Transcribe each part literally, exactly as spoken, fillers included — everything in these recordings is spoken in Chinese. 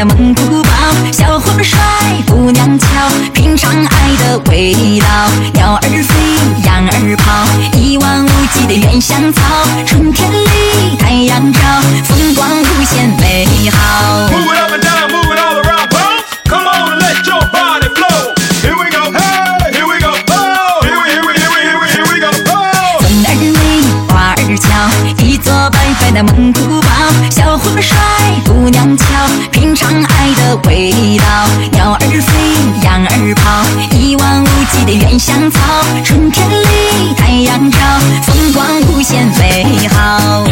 的蒙古包，小伙帅，姑娘俏，品尝爱的味道。鸟儿飞，羊儿跑，一望无际的原香草。春天里，太阳照，风光无限美好。 Move it up and down, move it all around, bounce. Come on and let your body flow. Here we go, hey, here we go, oh, here we, here we, here we, here we, here we go, oh. 风儿美，花儿俏，一座白白的蒙古包。小伙帅，姑娘俏，品尝爱的味道。鸟儿飞，羊儿跑，一望无际的原香草。春天里，太阳照，风光无限美好。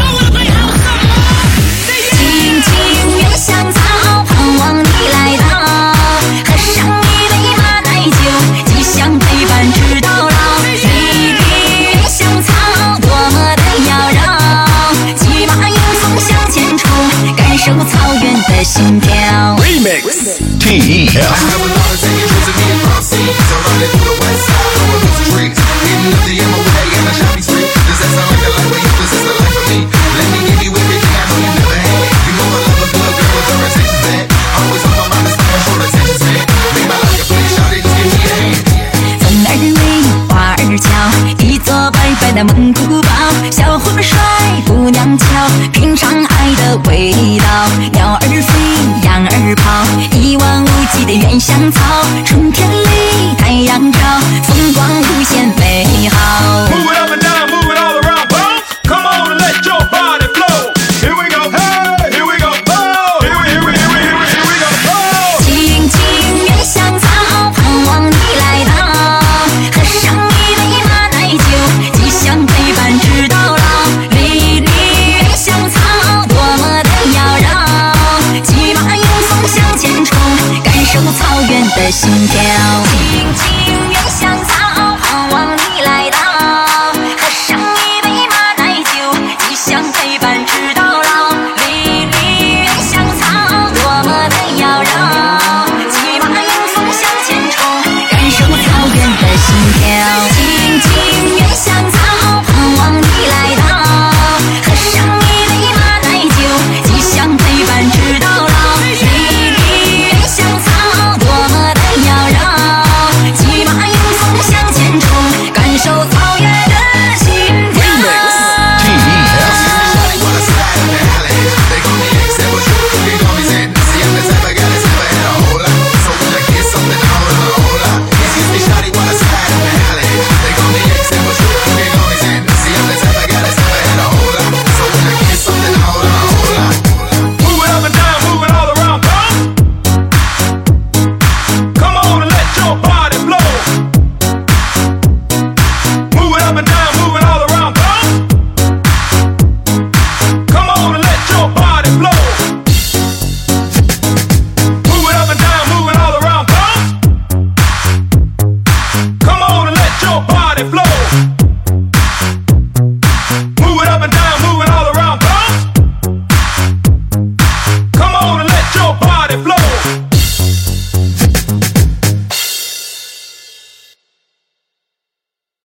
青青原香草，盼望你来到，喝上一杯马奶酒，吉祥陪伴直到老。美丽原香草，多么的妖娆，骑马迎风向前冲，感受草原的心跳。 Remix T E F